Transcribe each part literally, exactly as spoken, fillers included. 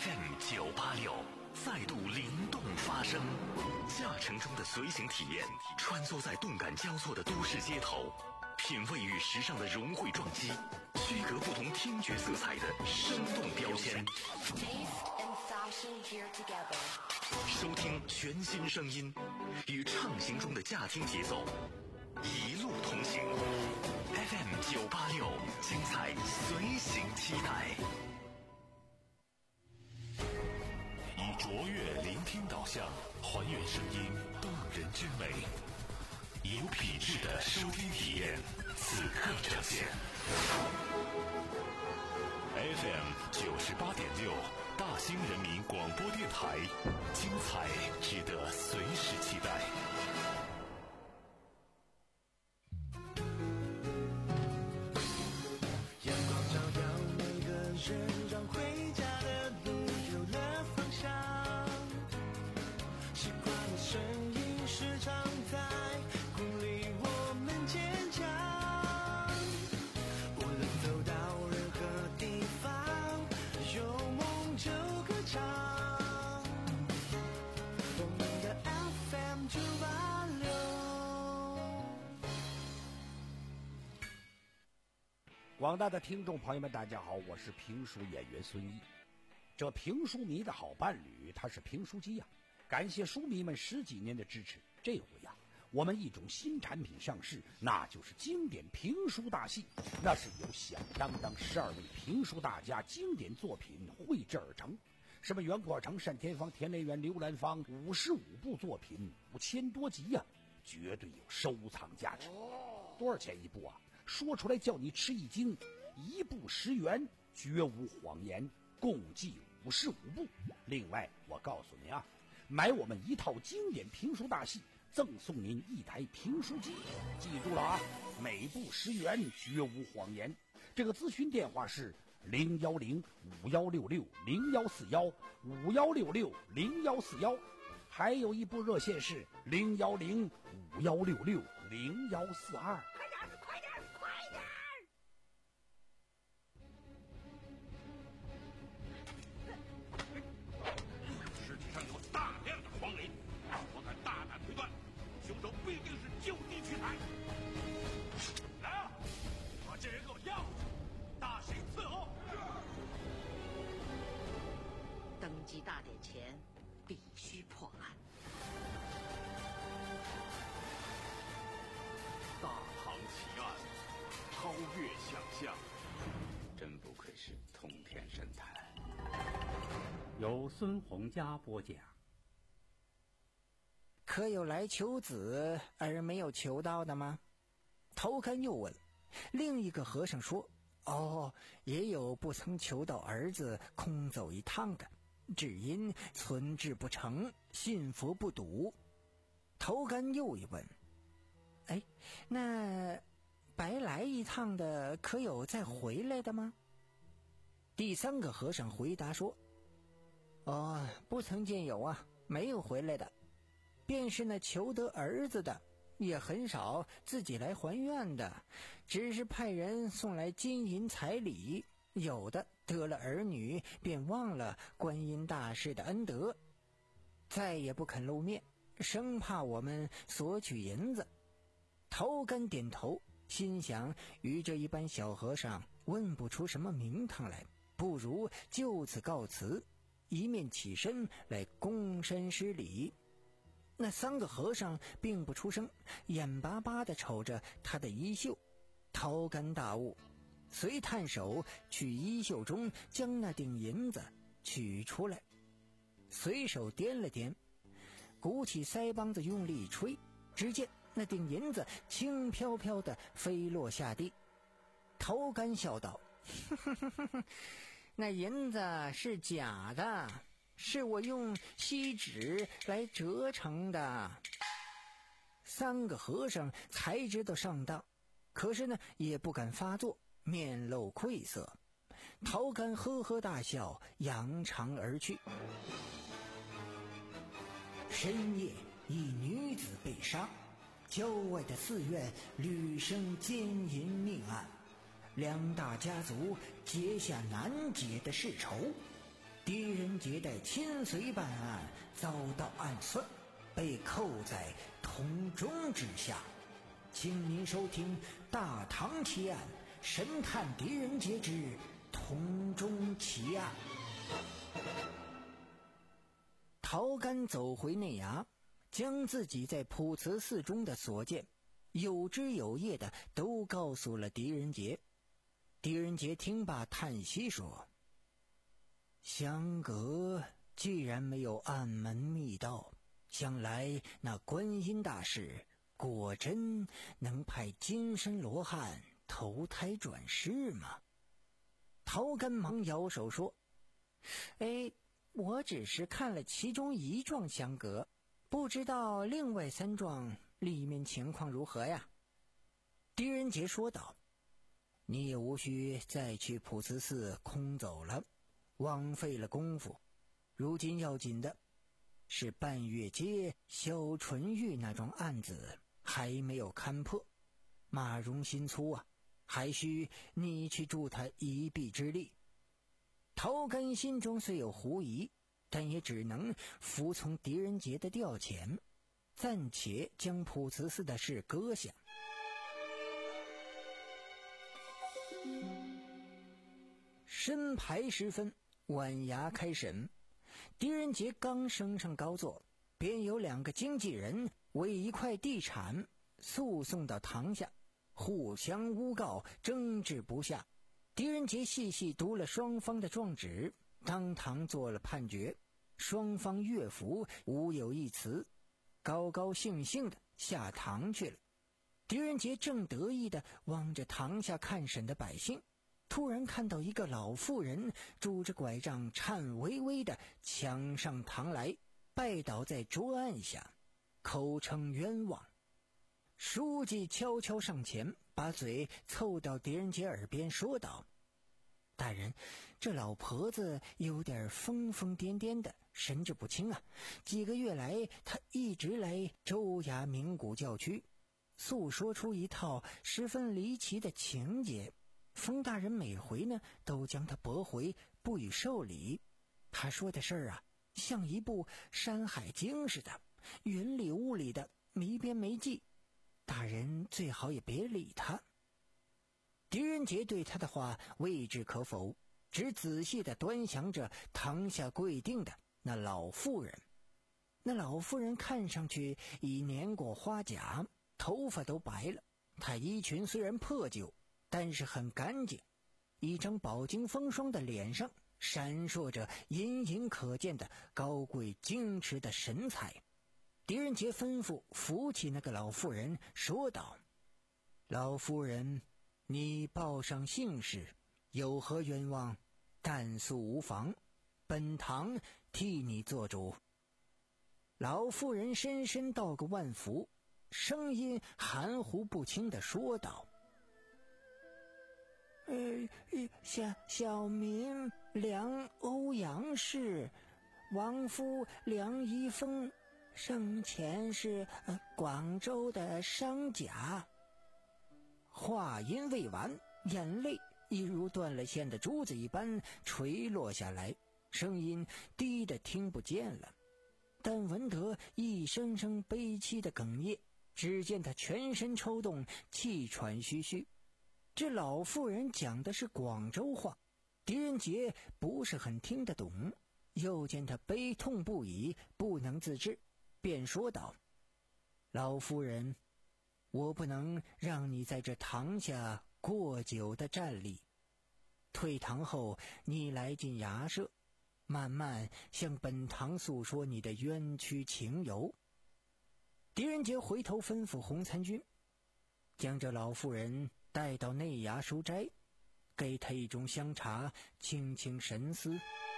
F M 九八六再度灵动发声，驾乘中的随行体验，穿梭在动感交错的都市街头，品味与时尚的融汇撞击，区隔不同听觉色彩的生动标签。收听全新声音，与畅行中的驾听节奏，一路同行。F M 九八六，精彩随行期待。以卓越聆听导向，还原声音动人之美，有品质的收听体验，此刻呈现。F M 九十八点六，大兴人民广播电台，精彩值得随时期待。 阳光照耀每个人，让回家的路有了方向。习惯的声音时常在鼓励我们坚强。无论走到任何地方，有梦就歌唱。我们的 F M 九八六。 广大的听众朋友们，大家好，我是评书演员孙一。这评书迷的好伴侣，他是评书机呀、啊。感谢书迷们十几年的支持，这回呀、啊，我们一种新产品上市，那就是经典评书大戏。那是由响当当十二位评书大家经典作品绘制而成，什么袁阔成、单田芳、田连元、刘兰芳，五十五部作品，五千多集呀、啊，绝对有收藏价值。多少钱一部啊？说出来叫你吃一惊，一部十元，绝无谎言，共计五十五部。另外，我告诉你啊，买我们一套经典评书大戏，赠送您一台评书机。记住了啊，每部十元，绝无谎言。这个咨询电话是零幺零五幺六六零幺四幺五幺六六零幺四幺，还有一部热线是零幺零五幺六六零幺四二。 快点，快点，快点！ 尸体上有大量的黄磷，我敢大胆推断，凶手必定是就地取材。来啊，把这人给我要住，大刑伺候。 登基大典前必须破案。 大唐奇案，超越想象， 真不愧是通天神探。 由孙洪佳播讲。 可有来求子而没有求到的吗？头干又问。另一个和尚说，哦，也有不曾求到儿子空走一趟的，只因存志不诚，信佛不笃。头干又一问，哎，那白来一趟的可有再回来的吗？第三个和尚回答说，哦，不曾见有啊，没有回来的。便是那求得儿子的，也很少自己来还愿的，只是派人送来金银彩礼，有的得了儿女便忘了观音大士的恩德，再也不肯露面，生怕我们索取银子。头干点头，心想与这一般小和尚问不出什么名堂来，不如就此告辞，一面起身来躬身施礼。那三个和尚并不出声，眼巴巴地瞅着他的衣袖。头干大悟，遂探手去衣袖中将那锭银子取出来，随手掂了掂，鼓起腮帮子用力一吹，只见那锭银子轻飘飘地飞落下地。头干笑道，呵呵呵呵，那银子是假的，是我用锡纸来折成的。三个和尚才知道上当，可是呢也不敢发作，面露愧色。头干呵呵大笑，扬长而去。深夜，一女子被杀，郊外的寺院屡生奸淫命案，两大家族结下难解的世仇。 狄仁杰的亲随办案遭到暗算，被扣在铜钟之下。请您收听《大唐奇案》，神探狄仁杰之铜钟奇案。陶干走回内衙，将自己在普慈寺中的所见有枝有叶的都告诉了狄仁杰。狄仁杰听罢叹息说：香阁既然没有暗门密道，想来那观音大士果真能派金身罗汉投胎转世吗？陶干忙摇手说：哎，我只是看了其中一幢香阁，不知道另外三幢里面情况如何呀？狄仁杰说道：你也无需再去普慈寺空走了，枉费了功夫。如今要紧的是半月街萧纯玉那桩案子还没有勘破，马荣心粗啊，还需你去助他一臂之力。陶干心中虽有狐疑，但也只能服从狄仁杰的调遣，暂且将普慈寺的事搁下。申牌时分，晚衙开审。狄仁杰刚升上高座，便有两个经纪人为一块地产诉讼到堂下，互相诬告，争执不下。狄仁杰细细读了双方的状纸，当堂做了判决，双方乐服，无有一词，高高兴兴的下堂去了。狄仁杰正得意地望着堂下看审的百姓，突然看到一个老妇人拄着拐杖，颤巍巍地抢上堂来，拜倒在桌案下，口称冤枉。书记悄悄上前，把嘴凑到狄仁杰耳边说道：大人，这老婆子有点疯疯癫癫的，神志不清啊。几个月来，她一直来州衙鸣鼓叫屈，诉说出一套十分离奇的情节。冯大人每回呢，都将她驳回，不予受理。他说的事儿啊，像一部《山海经》似的，云里雾里的，没边没际。大人最好也别理他。狄仁杰对他的话未置可否，只仔细地端详着堂下跪定的那老妇人。那老妇人看上去已年过花甲，头发都白了。她衣裙虽然破旧，但是很干净，一张饱经风霜的脸上闪烁着隐隐可见的高贵矜持的神采。狄仁杰吩咐扶起那个老妇人，说道：老夫人，你报上姓氏，有何冤枉，但诉无妨，本堂替你做主。老妇人深深道个万福，声音含糊不清地说道：呃，小小名梁欧阳氏，亡夫梁一峰，生前是、呃、广州的商贾。话音未完，眼泪一如断了线的珠子一般垂落下来，声音低得听不见了。但闻得一声声悲凄的哽咽，只见他全身抽动，气喘吁吁。这老妇人讲的是广州话，狄仁杰不是很听得懂，又见他悲痛不已，不能自制，便说道：老夫人，我不能让你在这堂下过久的站立，退堂后你来进衙舍，慢慢向本堂诉说你的冤屈情由。狄仁杰回头吩咐洪参军，将这老妇人带到内衙书斋，给他一盅香茶，轻轻神思。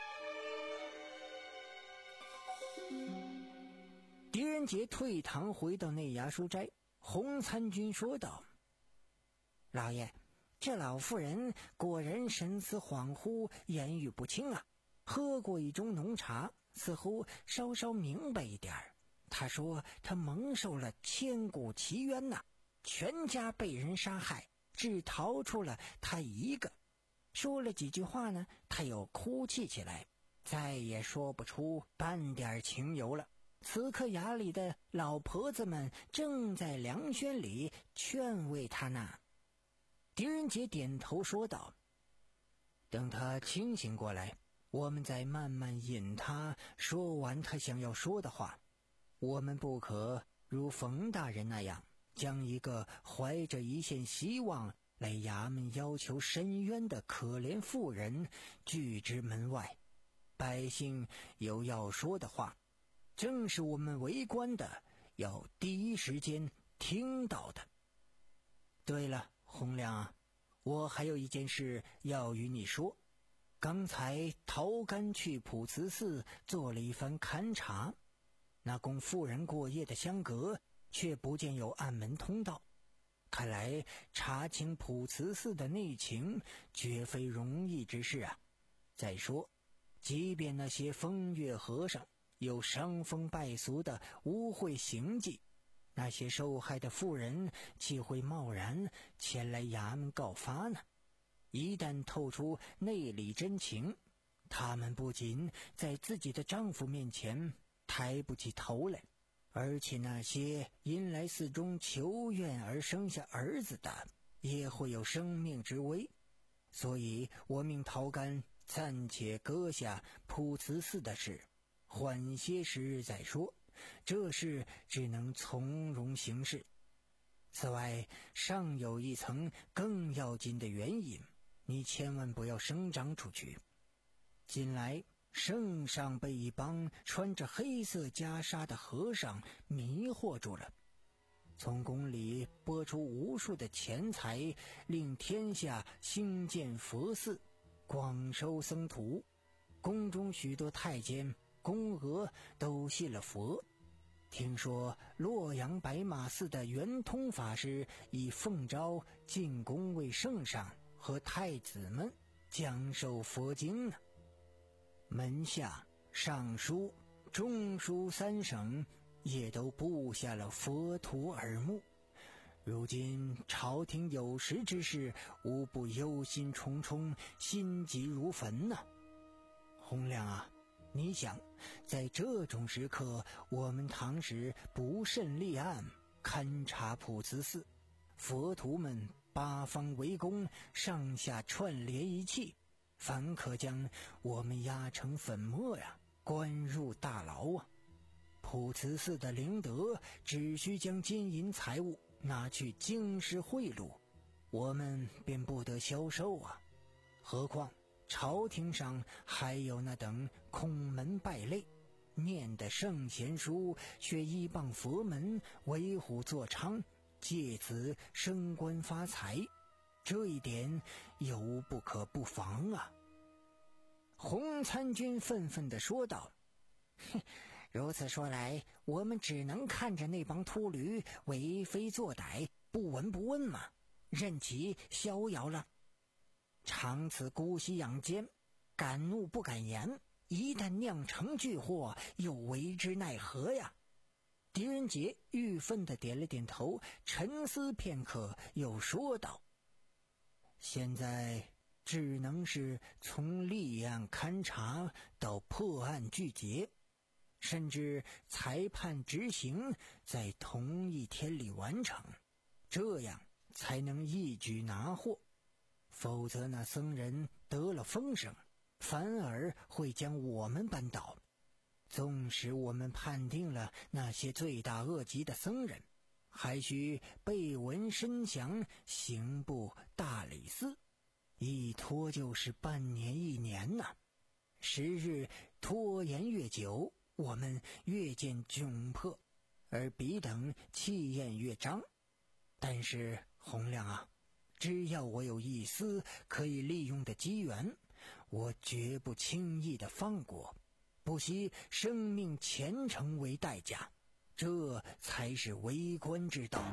狄仁杰退堂回到内衙书斋，洪参军说道：老爷，这老妇人果然神思恍惚，言语不清啊。喝过一盅浓茶，似乎稍稍明白一点儿。他说他蒙受了千古奇冤呐、啊，全家被人杀害，只逃出了他一个。说了几句话呢，他又哭泣起来， 再也说不出半点情由了。此刻衙里的老婆子们正在凉轩里劝慰他呢。狄仁杰点头说道：等他清醒过来，我们再慢慢引他说完他想要说的话。我们不可如冯大人那样，将一个怀着一线希望来衙门要求申冤的可怜妇人拒之门外。百姓有要说的话，正是我们为官的要第一时间听到的。对了，洪亮啊，我还有一件事要与你说。刚才陶干去普慈寺做了一番勘察，那供妇人过夜的香阁却不见有暗门通道，看来查清普慈寺的内情绝非容易之事啊。再说，即便那些风月和尚有伤风败俗的污秽行迹，那些受害的妇人岂会贸然前来衙门告发呢？一旦透出内里真情，他们不仅在自己的丈夫面前抬不起头来，而且那些因来寺中求愿而生下儿子的也会有生命之危。所以我命陶干暂且搁下普慈寺的事，缓些时日再说，这事只能从容行事。此外，尚有一层更要紧的原因，你千万不要声张出去。近来圣上被一帮穿着黑色袈裟的和尚迷惑住了，从宫里拨出无数的钱财，令天下兴建佛寺，广收僧徒。宫中许多太监宫娥都信了佛。听说洛阳白马寺的圆通法师已奉诏进宫为圣上和太子们讲授佛经呢。门下、尚书、中书三省也都布下了佛徒耳目。如今朝廷有识之士无不忧心忡忡，心急如焚呐、啊。洪亮啊，你想，在这种时刻，我们唐时不慎立案勘察普慈寺，佛徒们八方围攻，上下串联一气，反可将我们压成粉末呀，关入大牢啊！普慈寺的灵德只需将金银财物拿去京师贿赂，我们便不得消受啊！何况朝廷上还有那等空门败类，念的圣贤书却依傍佛门，为虎作伥，借此升官发财，这一点有不可不防啊！洪参军愤愤地说道：哼，如此说来，我们只能看着那帮秃驴为非作歹，不闻不问嘛，任其逍遥了。长此姑息养奸，敢怒不敢言，一旦酿成巨祸，又为之奈何呀？狄仁杰郁愤地点了点头，沉思片刻，又说道：现在只能是从立案勘查到破案拒结，甚至裁判执行在同一天里完成，这样才能一举拿获。否则那僧人得了风声，反而会将我们扳倒。纵使我们判定了那些罪大恶极的僧人，还需背闻申降，刑部大理寺，一拖就是半年一年呐、啊。时日拖延越久，我们越见窘迫，而彼等气焰越张。但是洪亮啊，只要我有一丝可以利用的机缘，我绝不轻易的放过，不惜生命虔诚为代价，这才是为官之道。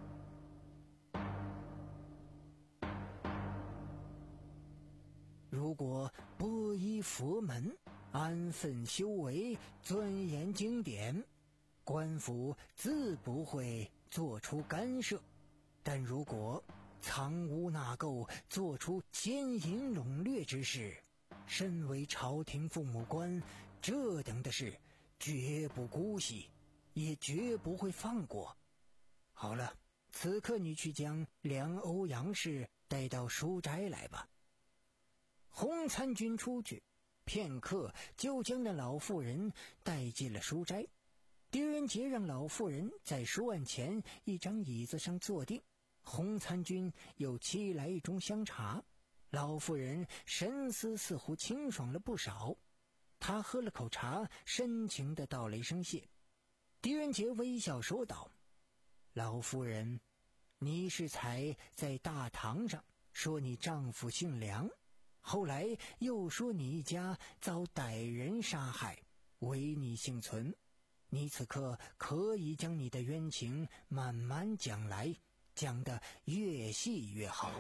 如果皈依佛门，安分修为，钻研经典，官府自不会做出干涉。但如果藏污纳垢，做出奸淫掳掠之事， 身为朝廷父母官，这等的事绝不姑息，也绝不会放过。好了，此刻你去将梁欧阳氏带到书斋来吧。洪参军出去，片刻就将那老妇人带进了书斋。狄仁杰让老妇人在书案前一张椅子上坐定，洪参军又沏来一盅香茶。老妇人神思似乎清爽了不少，她喝了口茶，深情地道了一声谢。狄仁杰微笑说道：老夫人，你是才在大堂上说你丈夫姓梁，后来又说你一家遭歹人杀害，唯你幸存。你此刻可以将你的冤情慢慢讲来，讲得越细越好。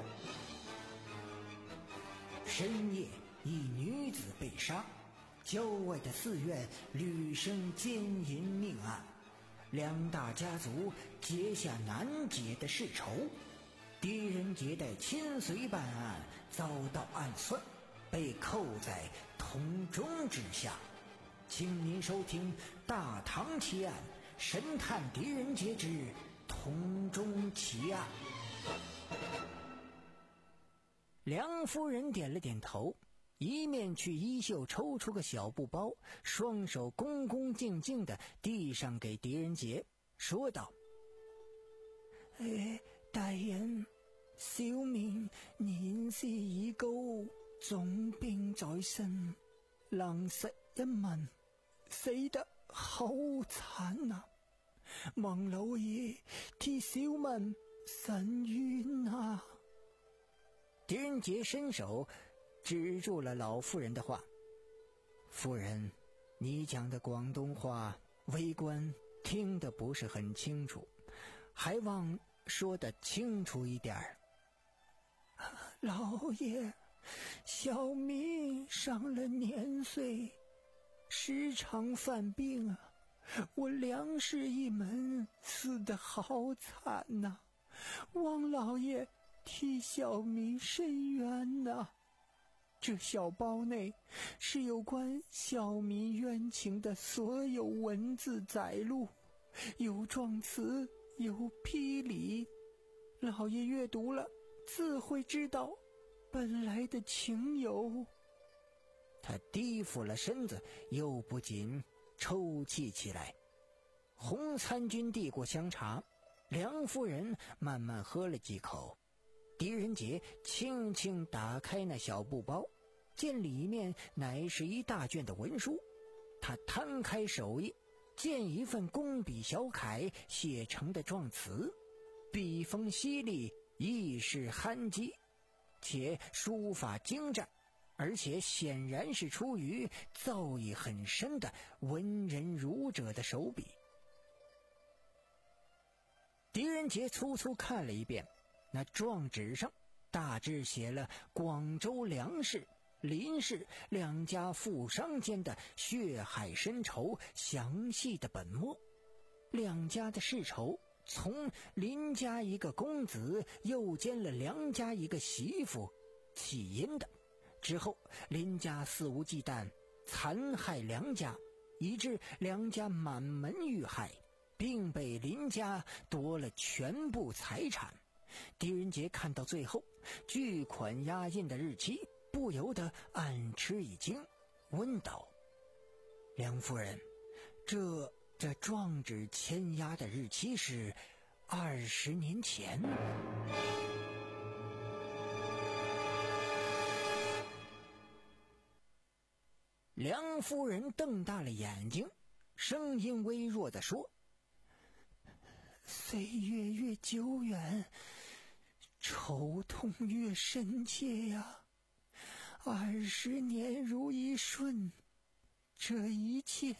深夜，一女子被杀，郊外的寺院屡生奸淫命案，两大家族结下难解的世仇。狄仁杰带亲随办案，遭到暗算，被扣在铜钟之下。请您收听《大唐奇案》，神探狄仁杰之铜钟奇案。梁夫人点了点头，一面去衣袖抽出个小布包，双手恭恭敬敬地递上给狄仁杰，说道：哎，大人，小民年事已高，重病在身，能食一文，死得好慘啊！望老爺替小民伸冤啊！狄仁杰伸手止住了老妇人的话：夫人，你讲的广东话微官听得不是很清楚，还望说得清楚一点儿。老爷，小民上了年岁，时常犯病啊，我梁氏一门死得好惨呐、啊，望老爷替小民伸冤呐、啊。这小包内是有关小民冤情的所有文字载录，有状词，有批理，老爷阅读了自会知道本来的情由。他低俯了身子，又不禁抽泣起来。洪参军递过香茶，梁夫人慢慢喝了几口。狄仁杰轻轻打开那小布包，见里面乃是一大卷的文书。他摊开首页，见一份工笔小楷写成的状词，笔锋犀利，意识憨激，且书法精湛，而且显然是出于造诣很深的文人儒者的手笔。狄仁杰粗粗看了一遍，那状纸上大致写了广州梁氏、林氏两家富商间的血海深仇详细的本末。两家的世仇从林家一个公子诱奸了梁家一个媳妇起因的，之后林家肆无忌惮残害梁家，以致梁家满门遇害，并被林家夺了全部财产。狄仁杰看到最后巨款押印的日期，不由得暗吃一惊，问道：梁夫人，这这状纸签押的日期是二十年前？梁夫人瞪大了眼睛，声音微弱地说：岁月越久远，愁痛越深切呀。二十年如一瞬，这一切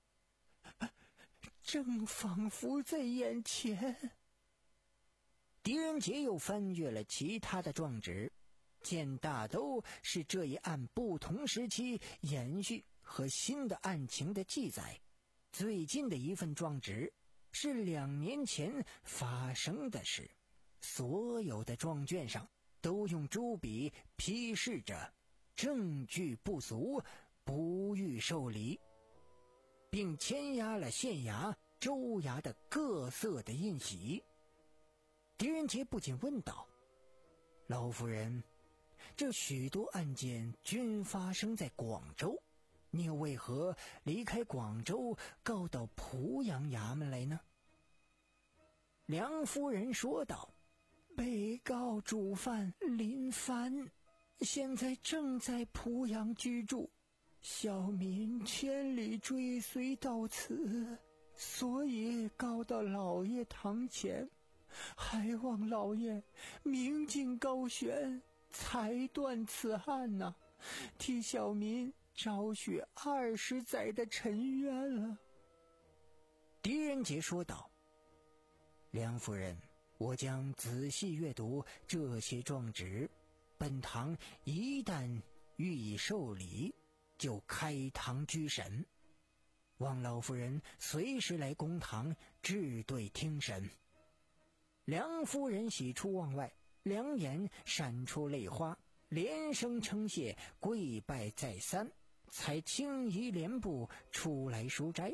正仿佛在眼前。狄仁杰又翻阅了其他的状纸，见大都是这一案不同时期延续和新的案情的记载。最近的一份状纸是两年前发生的事，所有的状卷上都用朱笔批示着证据不足，不予受理，并签押了县衙、州衙的各色的印玺。狄仁杰不禁问道：老夫人，这许多案件均发生在广州，你又为何离开广州告到濮阳衙门来呢？梁夫人说道：被告主犯林帆现在正在濮阳居住，小民千里追随到此，所以告到老爷堂前，还望老爷明镜高悬，裁断此案呐、啊，替小民昭雪二十载的沉冤了。狄仁杰说道：梁夫人，我将仔细阅读这些状纸，本堂一旦予以受理，就开堂居审，望老夫人随时来公堂治对听审。梁夫人喜出望外，两眼闪出泪花，连声称谢，跪拜再三，才轻移帘步出来书斋。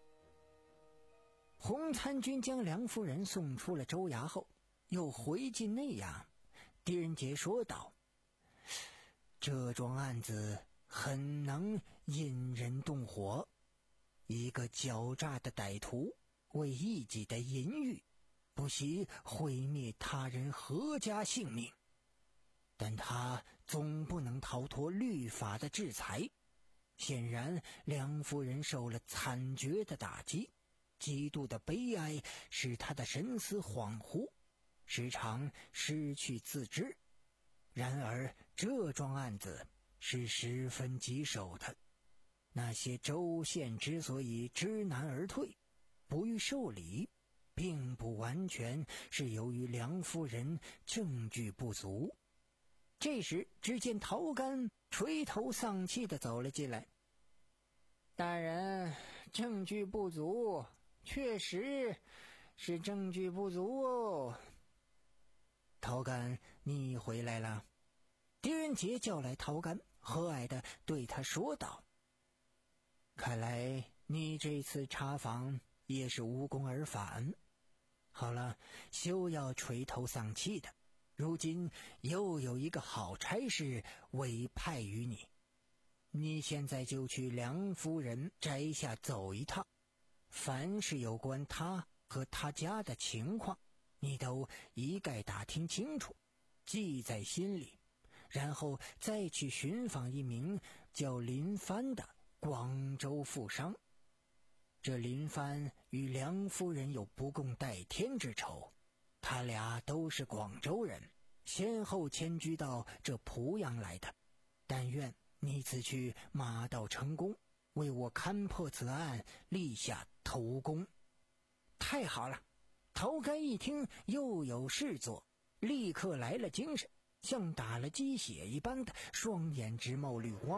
洪参军将梁夫人送出了州衙后，又回进内衙。狄仁杰说道：这桩案子很能引人动火，一个狡诈的歹徒为一己的淫欲，不惜毁灭他人阖家性命，但他总不能逃脱律法的制裁。显然梁夫人受了惨绝的打击，极度的悲哀使他的神思恍惚，时常失去自知。然而这桩案子是十分棘手的，那些州县之所以知难而退，不予受理，并不完全是由于梁夫人证据不足。这时只见陶干垂头丧气地走了进来。大人，证据不足，确实是证据不足哦。陶干，你回来了。狄仁杰叫来陶干，和蔼地对他说道：看来你这次查访也是无功而返。好了，休要垂头丧气的，如今又有一个好差事委派于你，你现在就去梁夫人宅下走一趟，凡是有关他和他家的情况，你都一概打听清楚，记在心里，然后再去寻访一名叫林帆的广州富商。这林帆与梁夫人有不共戴天之仇，他俩都是广州人，先后迁居到这濮阳来的。但愿你此去马到成功，为我勘破此案立下头功。太好了！陶干一听又有事做，立刻来了精神，像打了鸡血一般的双眼直冒绿光。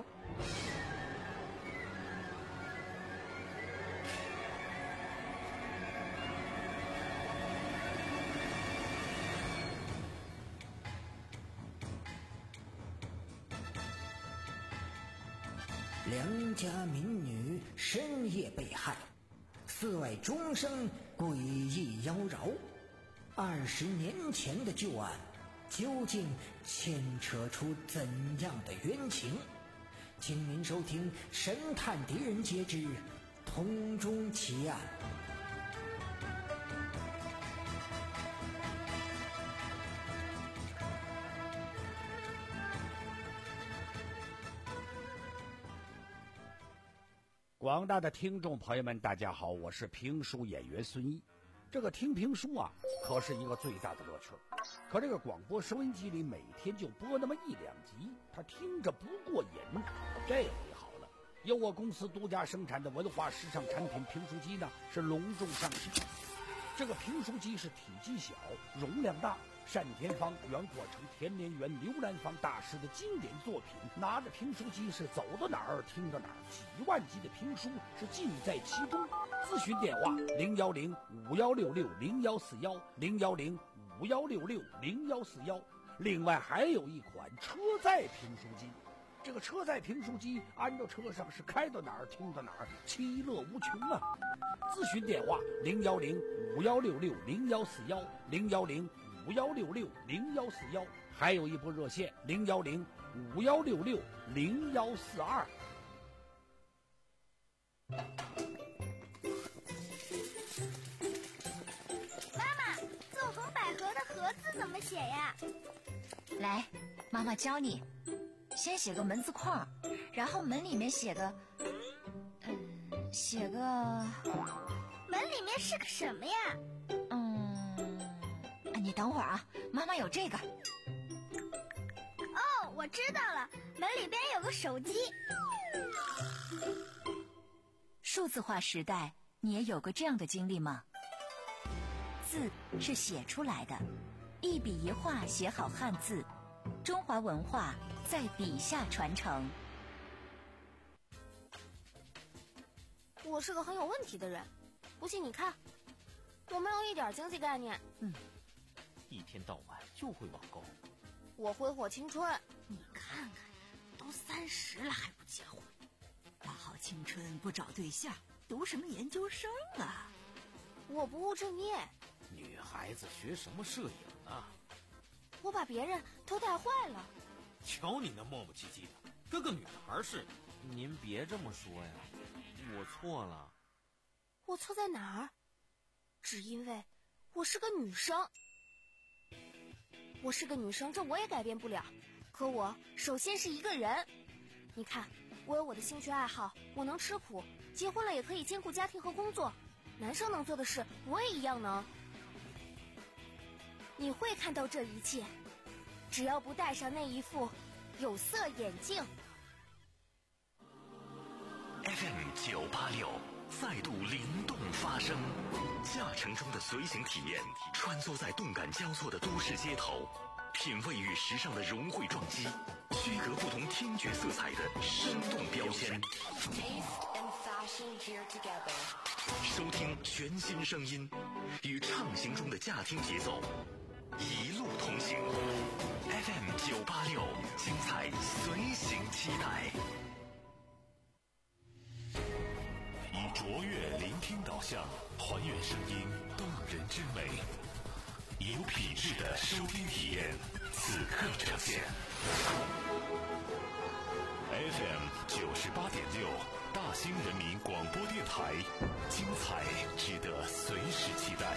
良家民女深夜被害，寺外钟声诡异妖娆。二十年前的旧案，究竟牵扯出怎样的冤情？请您收听《神探狄仁杰之通中奇案》。 广大的听众朋友们，大家好，我是评书演员孙毅。这个听评书啊，可是一个最大的乐趣。可这个广播收音机里每天就播那么一两集，他听着不过瘾。这回好了，由我公司独家生产的文化时尚产品评书机呢，是隆重上市。这个评书机是体积小，容量大，单田芳、袁阔成、田连元、刘兰芳大师的经典作品，拿着评书机是走到哪儿听到哪儿，几万集的评书是尽在其中。咨询电话零幺零五幺六六零幺四幺零幺零五幺六六零幺四幺。另外还有一款车载评书机， 这个车载评书机安到车上是开到哪儿听到哪儿，其乐无穷啊！咨询电话零幺零五幺六六零幺四幺零幺零五幺六六零幺四幺，还有一部热线零幺零五幺六六零幺四二。 妈妈，纵横捭阖的阖字怎么写呀？ 来，妈妈教你。先写个门字框，然后门里面写个，嗯，写个。 门里面是个什么呀？ 嗯，你等会儿啊，妈妈有这个。 哦，我知道了，门里边有个手机。 数字化时代，你也有个这样的经历吗？字是写出来的，一笔一画写好汉字，中华文化在笔下传承。 我是个很有问题的人，不信你看，我没有一点经济概念。 嗯，一天到晚就会网购。 我挥霍青春。 你看看，都三十了还不结婚，大好青春不找对象，读什么研究生啊？ 我不务正业。 女孩子学什么摄影啊？ 我把别人都带坏了。 瞧你那磨磨唧唧的，跟个女孩似的。您别这么说呀，我错了。 我错在哪儿？只因为我是个女生。我是个女生，这我也改变不了。可我首先是一个人。你看，我有我的兴趣爱好，我能吃苦，结婚了也可以兼顾家庭和工作。男生能做的事，我也一样能。你会看到这一切，只要不戴上那一副有色眼镜。 F M 九八六再度灵动发声，驾乘中的随行体验，穿梭在动感交错的都市街头，品味与时尚的融汇撞击，区隔不同听觉色彩的生动标签。收听全新声音，与畅行中的驾听节奏，一路同行。F M 九八六，精彩随行期待。以卓越聆听导向，还原声音动人之美，以有品质的收听体验，此刻呈现。F M 九十八点六，大兴人民广播电台，精彩值得随时期待。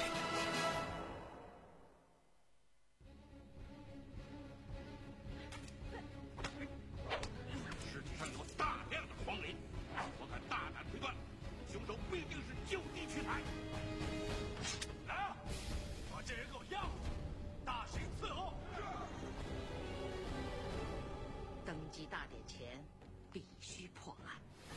尸体上有大量的黄磷，我敢大胆推断，凶手必定是就地取材。来啊，把这人给我押过去，大刑伺候。 登基大典前必须破案。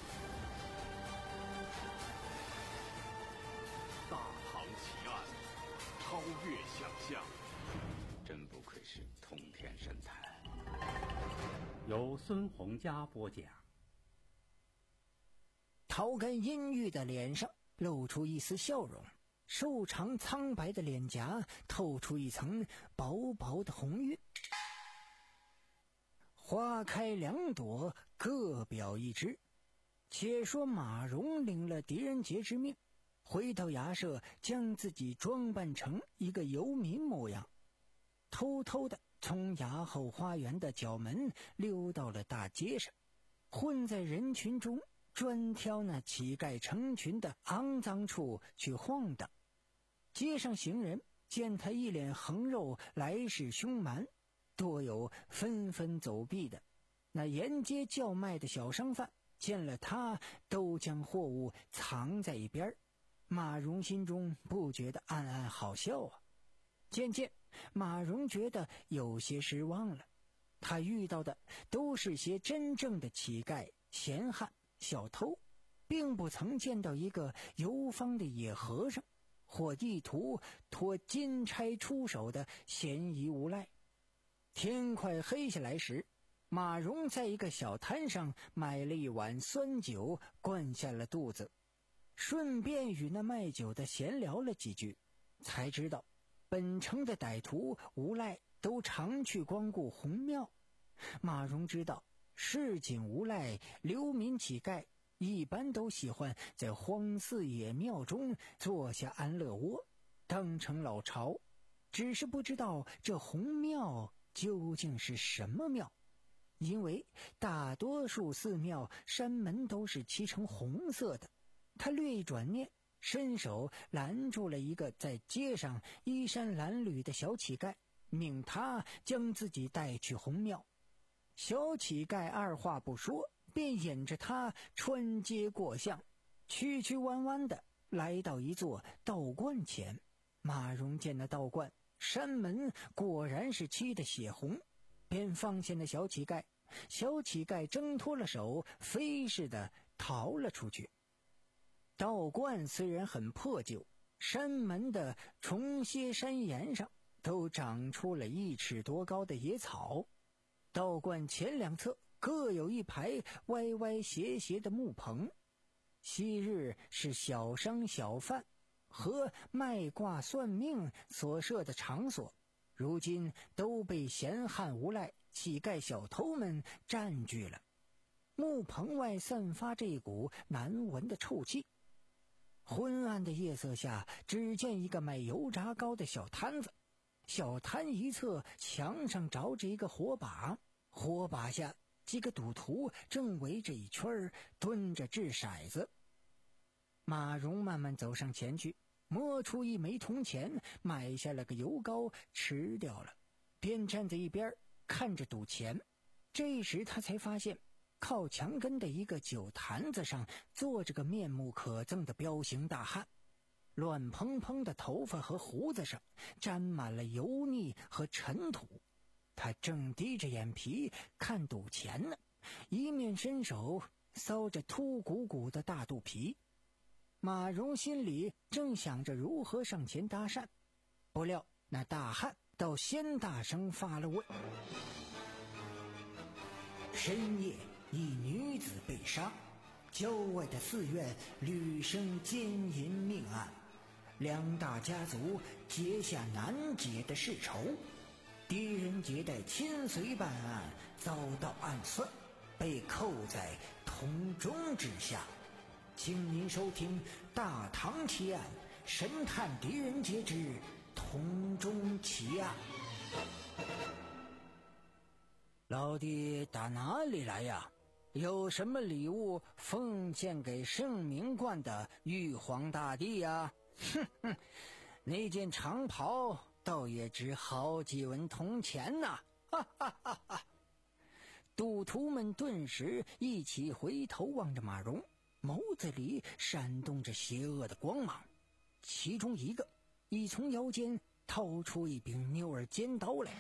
大唐奇案，超越想象， 真不愧是通天神探。 由孙洪佳播讲。 陶根阴郁的脸上露出一丝笑容，瘦长苍白的脸颊透出一层薄薄的红晕。花开两朵，各表一枝。且说马蓉领了狄仁杰之命，回到衙舍，将自己装扮成一个游民模样，偷偷的从衙后花园的角门溜到了大街上，混在人群中，专挑那乞丐成群的肮脏处去晃荡。街上行人见他一脸横肉，来势凶蛮，多有纷纷走避的。那沿街叫卖的小商贩见了他，都将货物藏在一边。马蓉心中不觉得暗暗好笑啊。渐渐马蓉觉得有些失望了，他遇到的都是些真正的乞丐、闲汉、小偷，并不曾见到一个游方的野和尚或意图托金钗出手的嫌疑无赖。天快黑下来时，马蓉在一个小摊上买了一碗酸酒，灌下了肚子，顺便与那卖酒的闲聊了几句，才知道本城的歹徒无赖都常去光顾红庙。马蓉知道市井无赖、流民乞丐一般都喜欢在荒寺野庙中做下安乐窝，当成老巢。只是不知道这红庙究竟是什么庙，因为大多数寺庙山门都是漆成红色的。他略一转念，伸手拦住了一个在街上衣衫褴褛的小乞丐，命他将自己带去红庙。小乞丐二话不说，便引着他穿街过巷，曲曲弯弯的来到一座道观前。马蓉见那道观山门果然是漆得血红，便放下那小乞丐。小乞丐挣脱了手，飞似的逃了出去。道观虽然很破旧，山门的重些山岩上都长出了一尺多高的野草。道观前两侧各有一排歪歪斜斜的木棚，昔日是小商小贩和卖卦算命所设的场所，如今都被闲汉无赖、乞丐小偷们占据了。木棚外散发着一股难闻的臭气。昏暗的夜色下，只见一个卖油炸糕的小摊子，小摊一侧墙上着着一个火把，火把下几个赌徒正围着一圈蹲着掷骰子。马蓉慢慢走上前去，摸出一枚铜钱，买下了个油糕吃掉了，边站在一边看着赌钱。这时他才发现，靠墙根的一个酒坛子上坐着个面目可憎的彪形大汉，乱蓬蓬的头发和胡子上沾满了油腻和尘土。他正低着眼皮看赌钱呢，一面伸手搔着凸鼓鼓的大肚皮。马蓉心里正想着如何上前搭讪，不料那大汉倒先大声发了问。深夜，一女子被杀，郊外的寺院屡生奸淫命案，两大家族结下难解的世仇。狄仁杰的亲随办案遭到暗算，被扣在铜钟之下。请您收听《大唐奇案》，神探狄仁杰之铜钟奇案。老弟打哪里来呀？有什么礼物奉献给圣明观的玉皇大帝呀？哼哼，那件长袍倒也值好几文铜钱呐！哈哈哈哈！赌徒们顿时一起回头望着马蓉，眸子里闪动着邪恶的光芒。其中一个已从腰间掏出一柄牛耳尖刀来，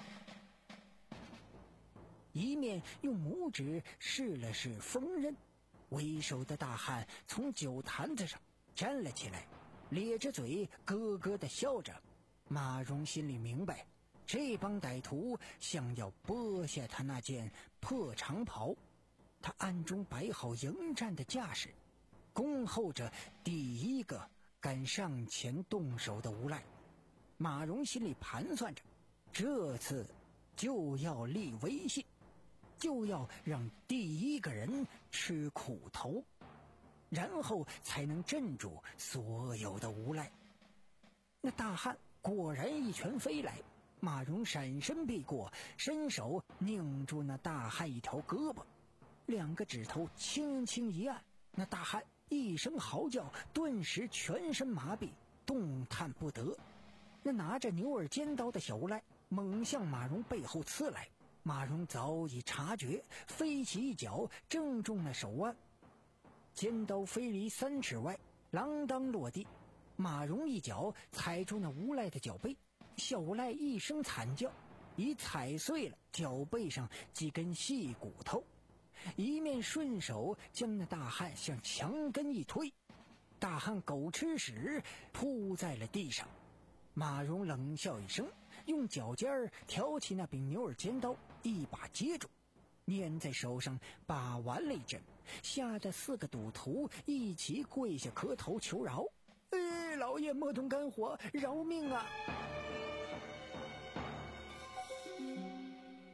一面用拇指试了试锋刃。为首的大汉从酒坛子上站了起来，咧着嘴咯咯地笑着。马蓉心里明白，这帮歹徒想要剥下他那件破长袍。他暗中摆好迎战的架势，恭候着第一个敢上前动手的无赖。马蓉心里盘算着，这次就要立威信，就要让第一个人吃苦头，然后才能镇住所有的无赖。那大汉果然一拳飞来，马蓉闪身避过，伸手拧住那大汉一条胳膊，两个指头轻轻一按，那大汉一声嚎叫，顿时全身麻痹，动弹不得。那拿着牛耳尖刀的小无赖猛向马蓉背后刺来，马蓉早已察觉，飞起一脚正中了手腕，尖刀飞离三尺外，锒铛落地。马蓉一脚踩住那无赖的脚背，小无赖一声惨叫，已踩碎了脚背上几根细骨头，一面顺手将那大汉向墙根一推，大汉狗吃屎扑在了地上。马蓉冷笑一声，用脚尖儿挑起那柄牛耳尖刀，一把接住，捏在手上把玩了一阵，吓得四个赌徒一起跪下磕头求饶。哎，老爷莫动肝火，饶命啊！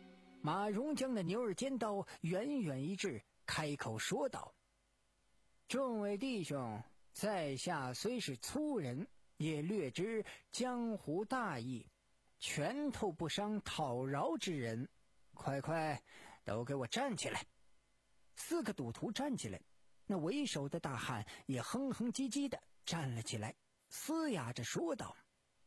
马蓉将那牛儿尖刀远远一掷，开口说道：“众位弟兄，在下虽是粗人，也略知江湖大义，拳头不伤讨饶之人，快快都给我站起来！”四个赌徒站起来，那为首的大汉也哼哼唧唧的站了起来，嘶哑着说道：“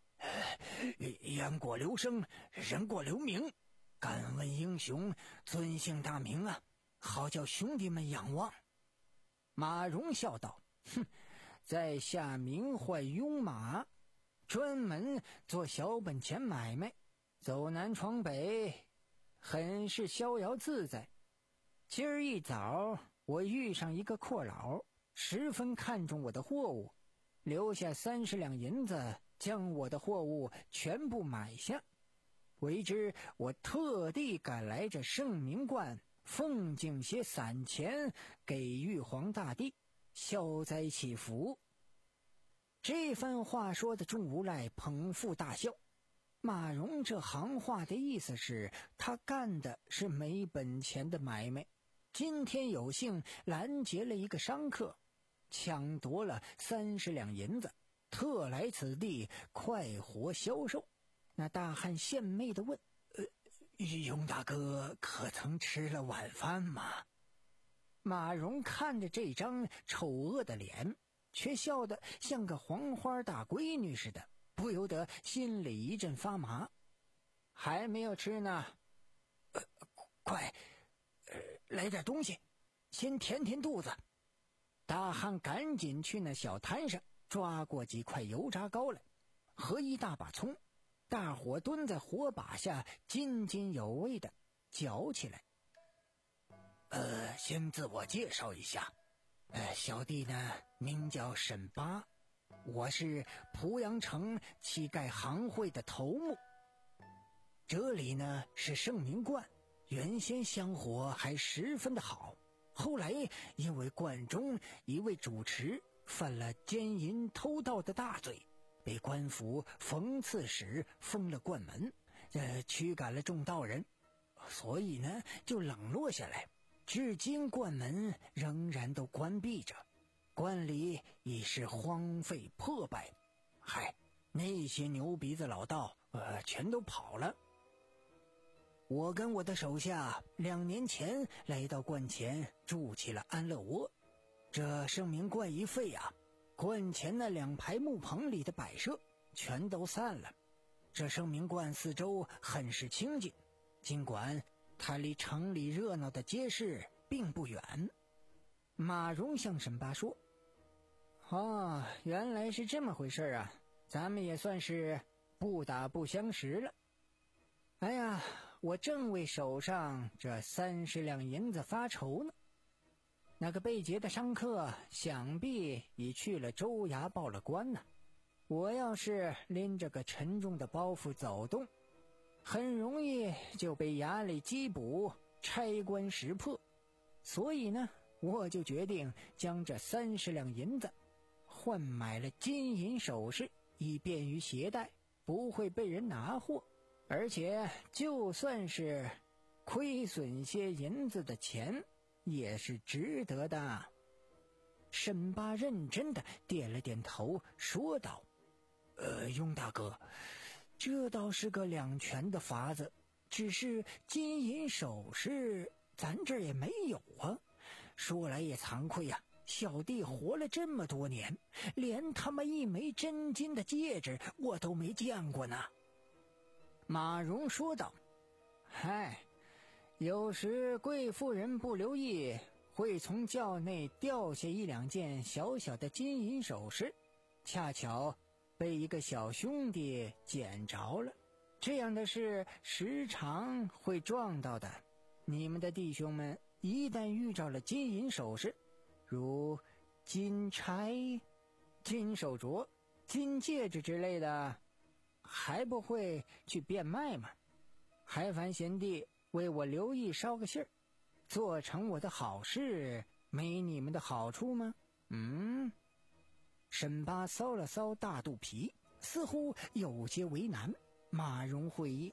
言过留声，人过留名，敢问英雄尊姓大名啊？好叫兄弟们仰望。”马蓉笑道：“哼，在下名唤雍马，专门做小本钱买卖，走南闯北，很是逍遥自在。今儿一早，我遇上一个阔佬，十分看重我的货物，留下三十两银子，将我的货物全部买下。为之我特地赶来这圣明观，奉敬些散钱给玉皇大帝，消灾祈福。”这番话说的众无赖捧腹大笑。马蓉这行话的意思是，他干的是没本钱的买卖，今天有幸拦截了一个商客，抢夺了三十两银子，特来此地快活销售。那大汉献媚地问：“呃，雍大哥可曾吃了晚饭吗？”马蓉看着这张丑恶的脸，却笑得像个黄花大闺女似的，不由得心里一阵发麻。“还没有吃呢。”“呃，快，呃，来点东西，先填填肚子。”大汉赶紧去那小摊上抓过几块油炸糕来，和一大把葱。大伙蹲在火把下，津津有味的嚼起来。呃，先自我介绍一下，呃，小弟呢名叫沈八，我是濮阳城乞丐行会的头目。这里呢是圣明观，原先香火还十分的好，后来因为观中一位主持犯了奸淫偷盗的大罪，被官府讽刺使封了观门，呃，驱赶了众道人，所以呢就冷落下来，至今观门仍然都关闭着，观里已是荒废破败。嗨，那些牛鼻子老道呃，全都跑了。我跟我的手下两年前来到观前筑起了安乐窝，这圣明观一废啊，观前那两排木棚里的摆设全都散了。这圣明观四周很是清静，尽管它离城里热闹的街市并不远。马蓉向沈八说：“哦，原来是这么回事啊，咱们也算是不打不相识了。哎呀，我正为手上这三十两银子发愁呢。那个被劫的商客想必已去了州衙报了官呢。我要是拎着个沉重的包袱走动，很容易就被衙里缉捕，差官识破。所以呢，我就决定将这三十两银子换买了金银首饰，以便于携带，不会被人拿货。而且就算是亏损些银子的钱，也是值得的。”沈八认真的点了点头，说道：“呃，雍大哥，这倒是个两全的法子，只是金银首饰咱这儿也没有啊。说来也惭愧呀、啊，小弟活了这么多年，连他妈一枚真金的戒指我都没见过呢。”马蓉说道：“嗨，有时贵妇人不留意，会从轿内掉下一两件小小的金银首饰，恰巧被一个小兄弟捡着了。这样的事时常会撞到的。你们的弟兄们一旦遇着了金银首饰，如金钗、金手镯、金戒指之类的，还不会去变卖吗？还烦贤弟为我留意捎个信儿，做成我的好事，没你们的好处吗？”嗯。沈八搔了搔大肚皮，似乎有些为难。马蓉会意，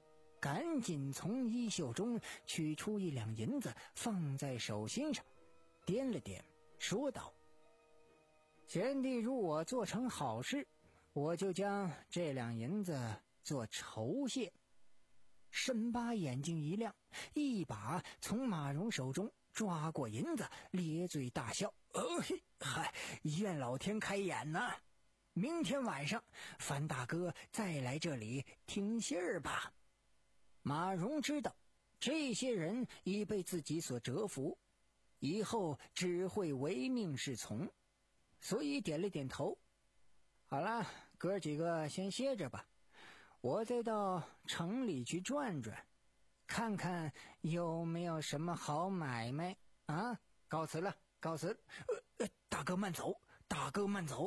赶紧从衣袖中取出一两银子，放在手心上，掂了掂，说道：贤弟如我做成好事，我就将这两银子做酬谢。沈八眼睛一亮，一把从马蓉手中抓过银子，咧嘴大笑：哦，嗨，愿老天开眼呐！明天晚上樊大哥再来这里听信儿吧。马蓉知道这些人已被自己所折服，以后只会唯命是从，所以点了点头。好了，哥几个先歇着吧，我再到城里去转转，看看有没有什么好买卖啊！告辞了，告辞。呃，大哥慢走，大哥慢走。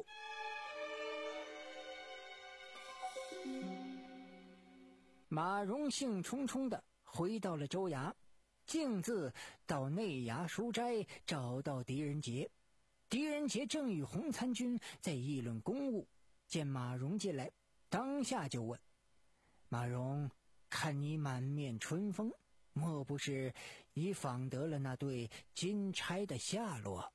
马蓉兴冲冲地回到了州衙，径自到内衙书斋找到狄仁杰。狄仁杰正与洪参军在议论公务，见马蓉进来，当下就问：马蓉，看你满面春风，莫不是已访得了那对金钗的下落？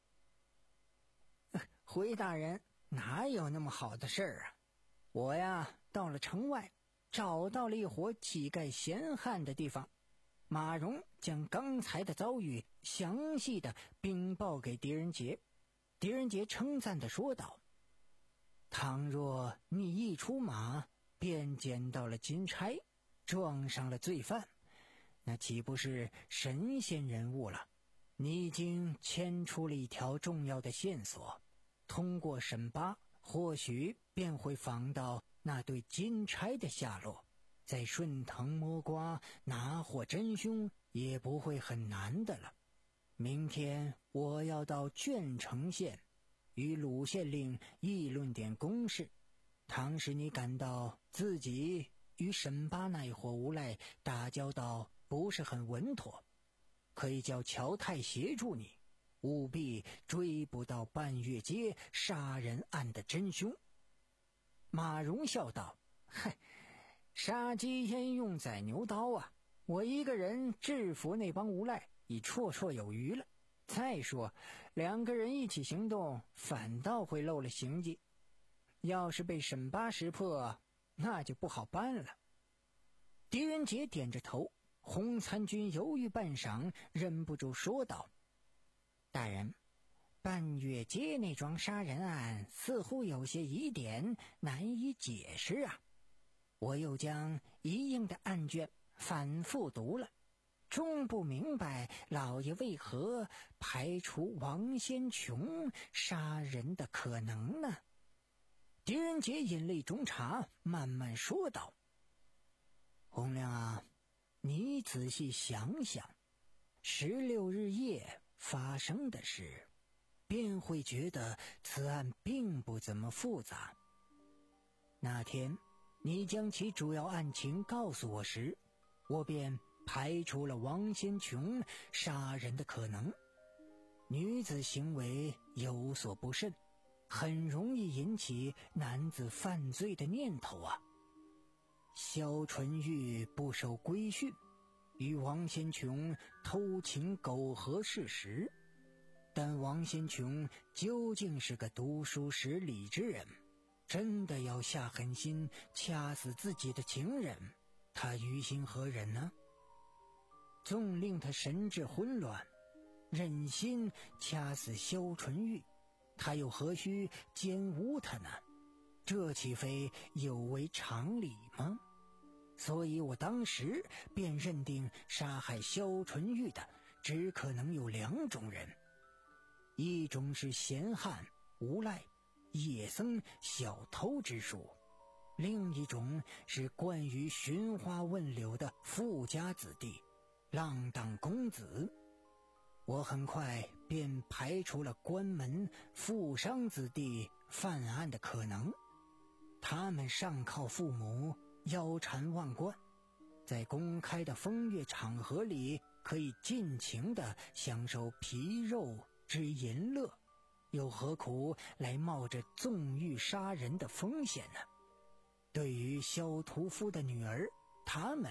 回大人，哪有那么好的事儿啊？我呀，到了城外，找到了一伙乞丐闲汉的地方。马蓉将刚才的遭遇详细的禀报给狄仁杰。狄仁杰称赞地说道：倘若你一出马便捡到了金钗，撞上了罪犯，那岂不是神仙人物了？你已经牵出了一条重要的线索，通过审八，或许便会访到那对金钗的下落，再顺藤摸瓜拿获真凶也不会很难的了。明天我要到鄄城县与鲁县令议论点公事，倘使你感到自己与沈八那一伙无赖打交道不是很稳妥，可以叫乔太协助你，务必追捕到半月街杀人案的真凶。马蓉笑道：嗨，杀鸡焉用宰牛刀啊，我一个人制服那帮无赖已绰绰有余了。再说两个人一起行动，反倒会漏了行迹，要是被沈八识破，那就不好办了。狄仁杰点着头，洪参军犹豫半晌，忍不住说道：大人，半月街那桩杀人案似乎有些疑点难以解释啊。我又将一应的案卷反复读了，终不明白老爷为何排除王先琼杀人的可能呢？狄仁杰饮了一盅茶，慢慢说道：洪亮啊，你仔细想想，十六日夜发生的事，便会觉得此案并不怎么复杂。那天你将其主要案情告诉我时，我便排除了王先琼杀人的可能。女子行为有所不慎，很容易引起男子犯罪的念头啊。萧纯玉不守规训，与王先琼偷情苟合事实，但王先琼究竟是个读书识礼之人，真的要下狠心掐死自己的情人，他于心何忍呢？纵令他神志混乱，忍心掐死萧纯玉，他又何须奸污他呢？这岂非有违常理吗？所以我当时便认定杀害萧纯玉的只可能有两种人，一种是闲汉、无赖、野僧、小偷之属，另一种是关于寻花问柳的富家子弟、浪荡公子。我很快便排除了关门富商子弟犯案的可能，他们上靠父母，腰缠万贯，在公开的风月场合里可以尽情地享受皮肉之淫乐，又何苦来冒着纵欲杀人的风险呢？对于萧屠夫的女儿，他们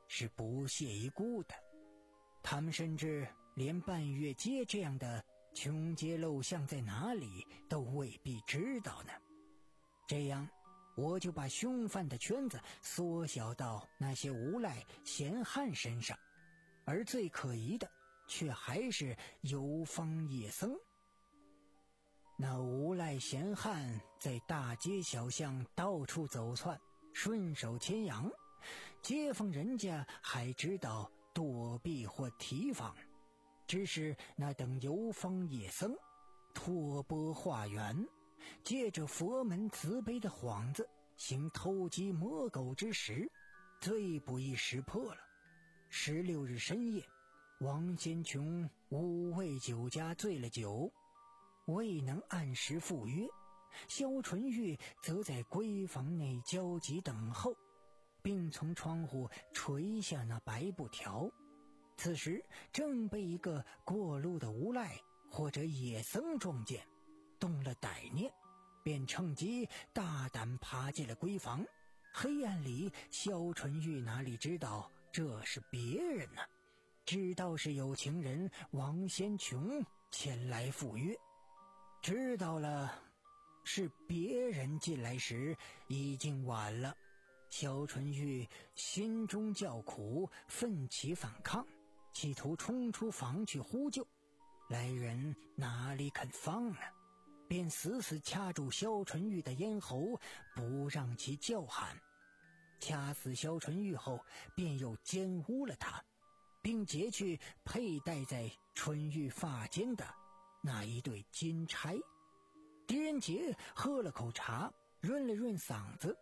是不屑一顾的。他们甚至连半月街这样的穷街陋巷在哪里都未必知道呢。这样我就把凶犯的圈子缩小到那些无赖闲汉身上，而最可疑的却还是游方夜僧。那无赖闲汉在大街小巷到处走窜，顺手牵羊，街坊人家还知道躲避或提防，只是那等游方夜僧托钵化缘，借着佛门慈悲的幌子行偷鸡摸狗之实，最不易识破了。十六日深夜，王先琼五味酒家醉了酒，未能按时赴约，萧纯玉则在闺房内焦急等候，并从窗户垂下那白布条。此时正被一个过路的无赖或者野僧撞见，动了歹念，便趁机大胆爬进了闺房。黑暗里，萧纯玉哪里知道这是别人呢？知道是有情人王先琼前来赴约。知道了是别人进来时，已经晚了。萧纯玉心中叫苦，奋起反抗，企图冲出房去呼救，来人哪里肯放呢？便死死掐住萧纯玉的咽喉，不让其叫喊。掐死萧纯玉后，便又奸污了他，并截去佩戴在纯玉发间的那一对金钗。狄仁杰喝了口茶，润了润嗓子。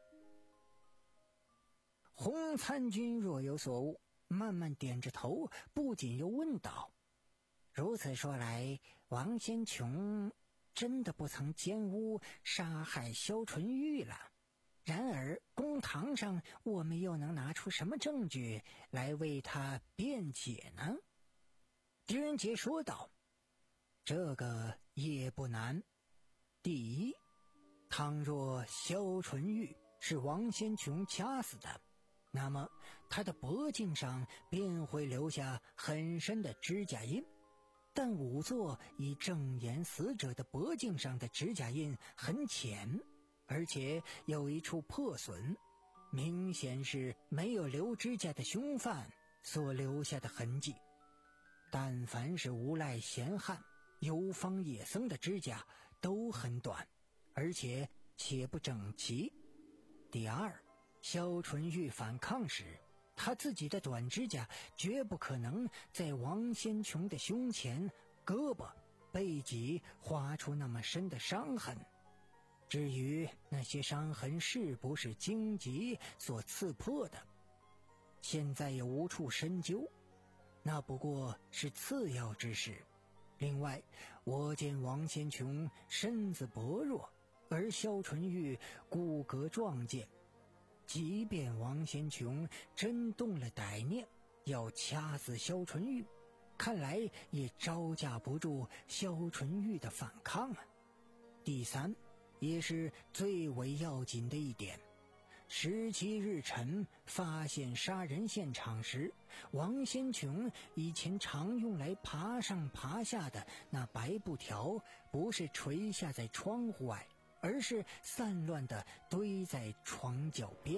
洪参军若有所悟，慢慢点着头，不仅又问道：如此说来，王先琼真的不曾奸污杀害萧纯玉了？然而公堂上我们又能拿出什么证据来为他辩解呢？狄仁杰说道：这个也不难。第一，倘若萧纯玉是王先琼掐死的，那么他的脖颈上便会留下很深的指甲印。但仵作已证言死者的脖颈上的指甲印很浅，而且有一处破损，明显是没有留指甲的凶犯所留下的痕迹。但凡是无赖闲汉、游方野僧的指甲都很短，而且且不整齐。第二，萧纯玉反抗时，他自己的短指甲绝不可能在王先琼的胸前、胳膊、背脊划出那么深的伤痕。至于那些伤痕是不是荆棘所刺破的，现在也无处深究，那不过是次要之事。另外，我见王先琼身子薄弱，而萧纯玉骨骼壮健，即便王先琼真动了歹念，要掐死萧纯玉，看来也招架不住萧纯玉的反抗啊。第三，也是最为要紧的一点，十七日晨发现杀人现场时，王先琼以前常用来爬上爬下的那白布条，不是垂下在窗户外，而是散乱地堆在床脚边。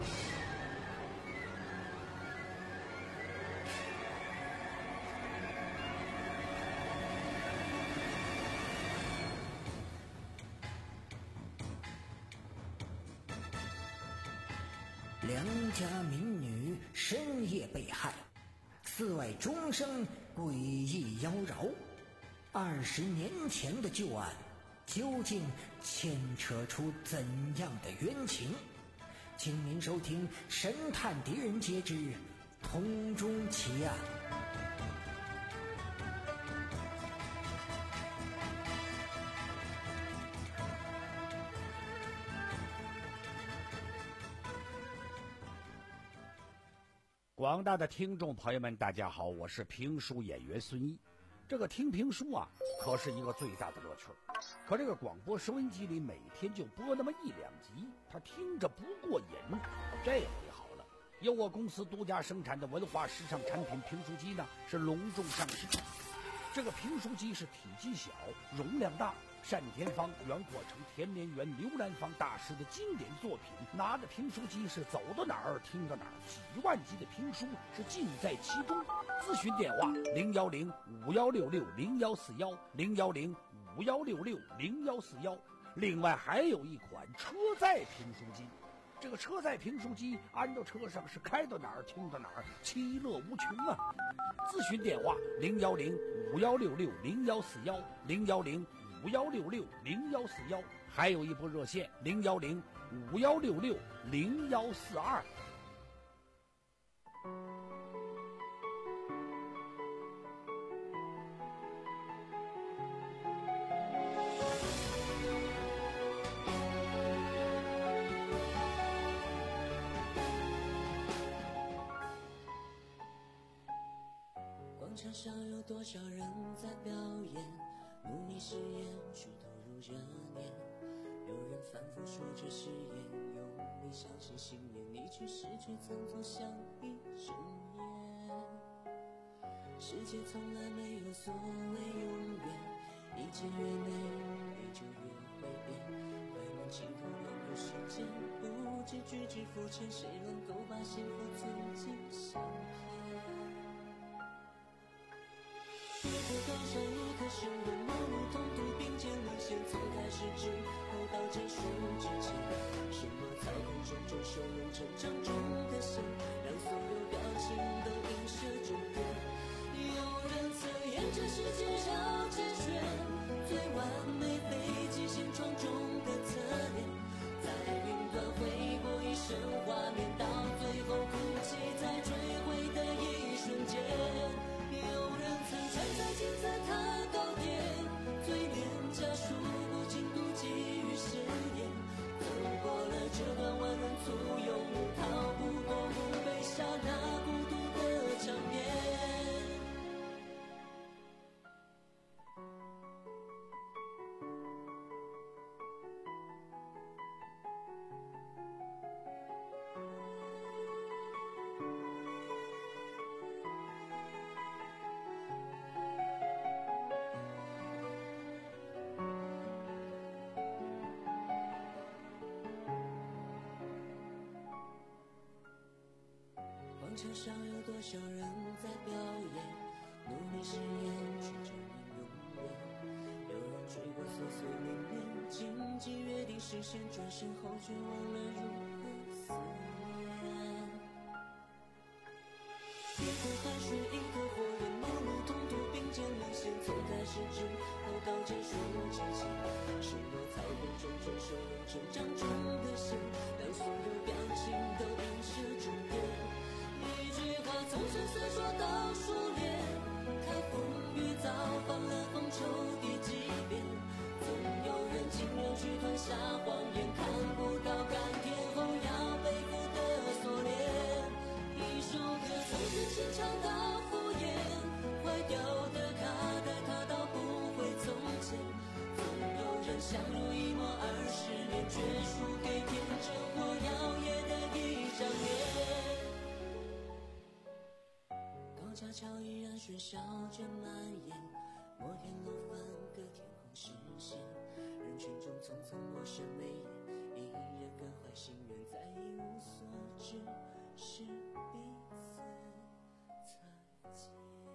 良家民女深夜被害，寺外钟声诡异妖娆。二十年前的旧案，究竟牵扯出怎样的冤情？请您收听《神探狄仁杰之同中奇案》。 广大的听众朋友们，大家好，我是评书演员孙一。这个听评书啊，可是一个最大的乐趣。可这个广播收音机里每天就播那么一两集，他听着不过瘾。这回好了， 由我公司独家生产的文化时尚产品评书机呢是隆重上市。这个评书机是体积小，容量大，单田芳、袁阔成、田连元、刘兰芳大师的经典作品，拿着评书机是走到哪儿听到哪儿，几万集的评书是尽在其中。咨询电话零幺零五幺六六零幺四幺零幺零五幺六六零幺四幺。另外还有一款车载评书机，这个车载评书机安到车上是开到哪儿听到哪儿，其乐无穷啊！咨询电话零幺零五幺六六零幺四幺零幺零五幺六六零幺四幺，还有一部热线零幺零五幺六六零幺四二。 广场上有多少人在表演，努力实验，去投入热念。有人反复说着誓言，用力相信信念，你去失去藏作像一阵烟。世界从来没有所谓永远，一切越美你就越会变。快门镜头拥有时间，不知举止肤浅，谁能够把幸福存进相片？别再高上一颗心的陌路同途并肩沦陷，从开始之后到结束之前，什么操控种种收拢成长中的线，让所有表情都映射终点。有人测验这世界绕着圈，最完美非极限窗中的侧脸，在云端挥过一身画面，到最后哭泣在追回的一瞬间。金字塔高点，最廉价数不尽妒忌与誓言，走过了这段万人簇拥，逃不过墓碑下那孤独的场面。广场上有多少人在表演，努力实验去证明永远。有人追过琐碎绵绵，荆棘约定实现，转身后却忘了如何思念。一口汗水，一颗火焰，陌路同途并肩沦陷，从开始之后到结束之前，失落操控种种收拢成长中的线，让所有表情都映射终点。一句话从深邃说到熟练，看风雨早放了风抽第几遍，总有人情愿去吞下谎言，看不到甘甜后要背负的锁链。一首歌从真情唱到敷衍，坏掉的卡带它倒不会从前，总有人相濡以沫二十年，却输给天真或耀眼的一张脸。高架桥依然喧嚣着蔓延，摩天楼分隔天空视线，人群中匆匆陌生眉眼，一人各怀心愿，再一无所知，是彼此再见。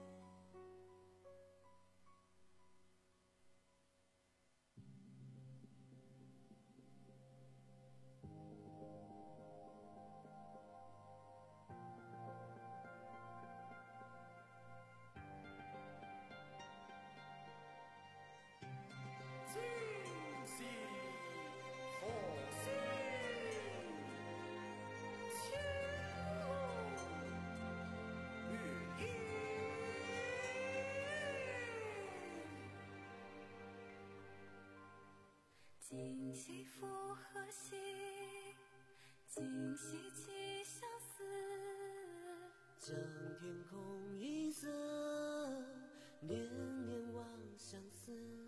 今夕复何夕，今夕几相思。 将天空一色，念念望相思。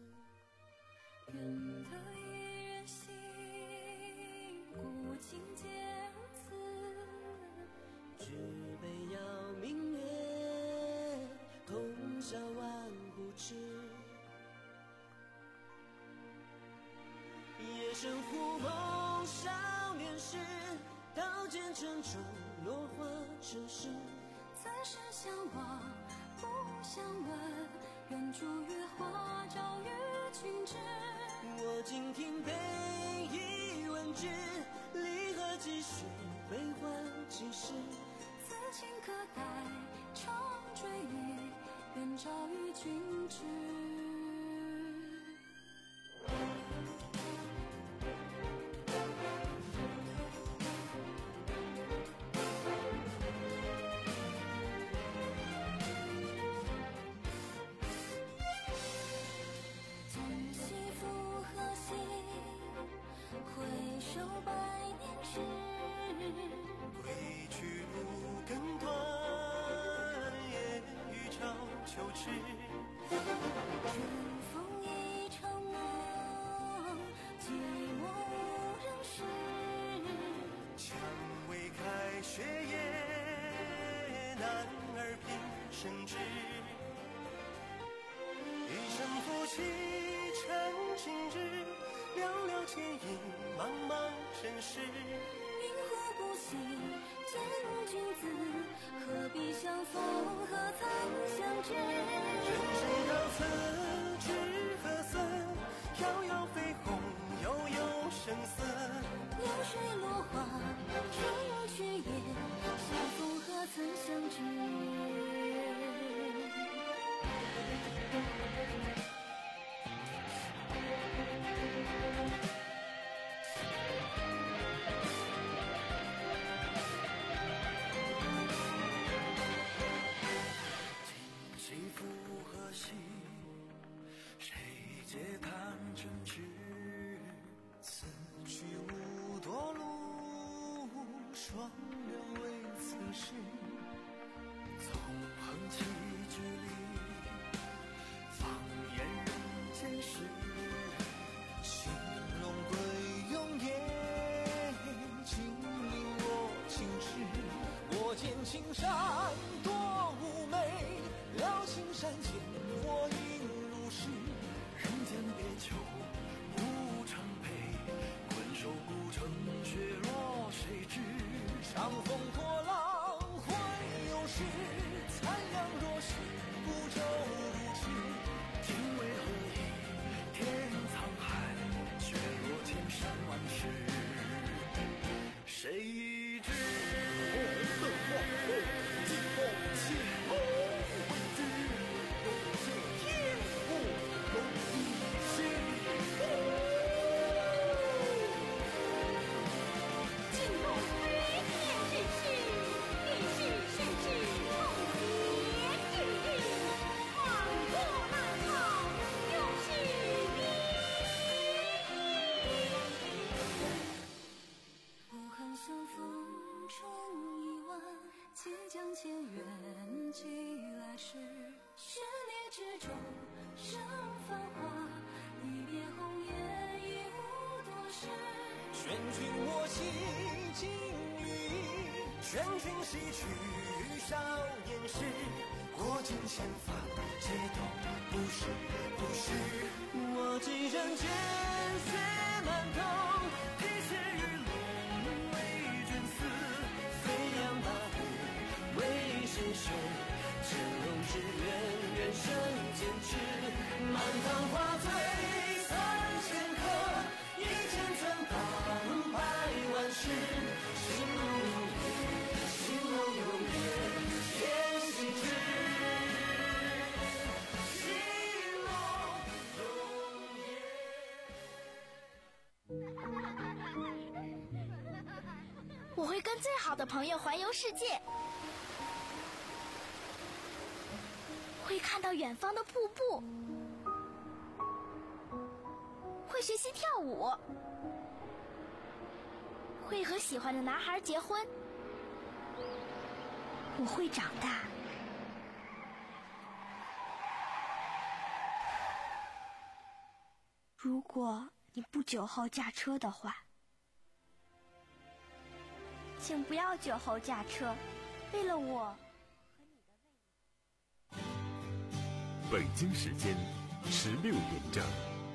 愿得一人心，古今见此。 生忽梦少年时，刀剑沉重落花尘世。 此时相望不相问，愿逐月花朝与君知。 我今听悲已闻之，离合几许，悲欢几时。 此情可待长追忆，愿朝与君知。 雪夜男儿平生志，一生负气成情志，寥寥倩影茫茫尘世。 明湖不息见君子，何必相逢何曾相知。 人生到此知何似，飘摇飞鸿悠悠生死。 流水落花听雪夜，相逢何曾相知。 今夕复何夕，谁解弹尘纸。此去无多路，双两为此事。纵横棋局里，放眼人间事。青龙归永夜，金陵若青池。我见青山多妩媚，了青山见我应如是。人间别求无常配，困守孤城却若谁知。长风破浪会有时，残阳若是孤舟如痴。天为何意天沧海，却若千山万世，谁知？红色黄昏，惊风起后未知，这天不容易行。 惊动飞天之事，历史甚至梦别致。黄土难逃，永是谜。 不恨相逢终已晚，即将前缘寄来时。十年之中生繁华，一别红颜已无多时。 劝君莫惜金玉衣，劝君惜取少年时。过尽千帆皆都不是不是。我既然见血满头，披血玉龙为君死。飞扬八部为谁守？乾隆之愿愿生坚持。满堂花醉三千客，一剑穿帮百万世。兴隆有月，兴隆有月，天行之。兴隆有月。 我会跟最好的朋友环游世界，会看到远方的瀑布，会学习跳舞，会和喜欢的男孩结婚。我会长大。如果你不酒后驾车的话，请不要酒后驾车，为了我。 北京时间十六点整。